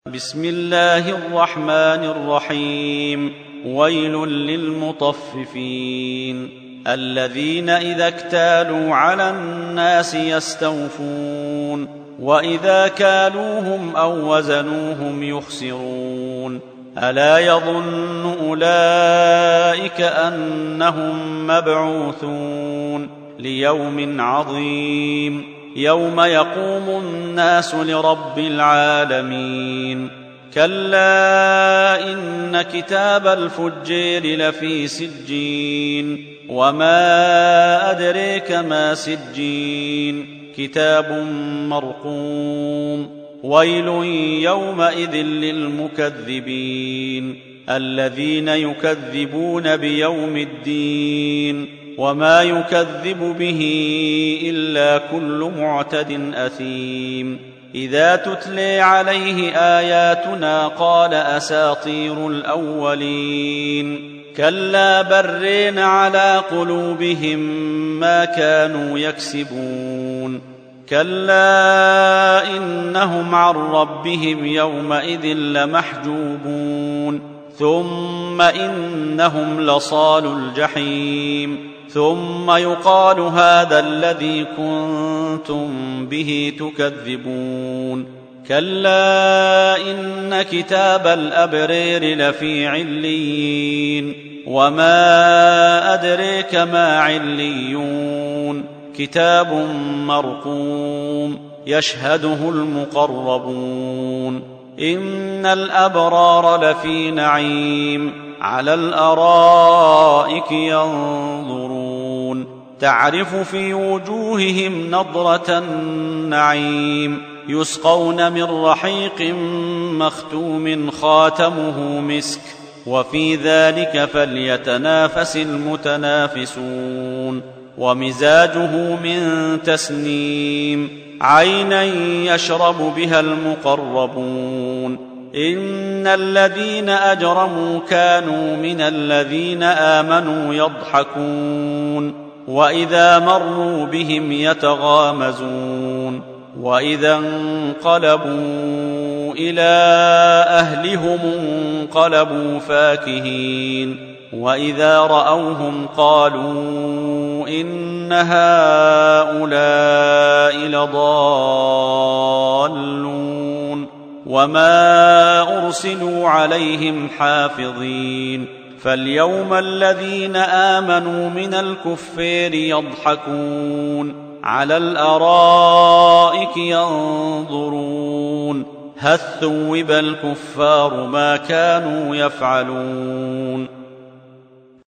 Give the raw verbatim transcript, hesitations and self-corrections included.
بسم الله الرحمن الرحيم. ويل للمطففين الذين إذا اكتالوا على الناس يستوفون وإذا كالوهم أو وزنوهم يخسرون ألا يظن أولئك أنهم مبعوثون ليوم عظيم يوم يقوم الناس لرب العالمين كلا إن كتاب الفجير لفي سجين وما أدريك ما سجين كتاب مرقوم ويل يومئذ للمكذبين الذين يكذبون بيوم الدين وما يكذب به إلا كل معتد أثيم إذا تتلي عليه آياتنا قال أساطير الأولين كلا برين على قلوبهم ما كانوا يكسبون كلا إنهم عن ربهم يومئذ لمحجوبون ثم إنهم لصالو الجحيم ثم يقال هذا الذي كنتم به تكذبون كلا إن كتاب الأبرير لفي عليين وما أدريك ما عليون كتاب مرقوم يشهده المقربون إن الأبرار لفي نعيم على الأرائك ينظرون تعرف في وجوههم نضرة النعيم يسقون من رحيق مختوم خاتمه مسك وفي ذلك فليتنافس المتنافسون ومزاجه من تسنيم عينا يشرب بها المقربون إن الذين أجرموا كانوا من الذين آمنوا يضحكون وإذا مروا بهم يتغامزون وإذا انقلبوا إلى أهلهم انقلبوا فاكهين وإذا رأوهم قالوا إن هؤلاء لضالون وما أرسلوا عليهم حافظين فاليوم الذين آمنوا من الكفار يضحكون على الأرائك ينظرون هل ثوب الكفار ما كانوا يفعلون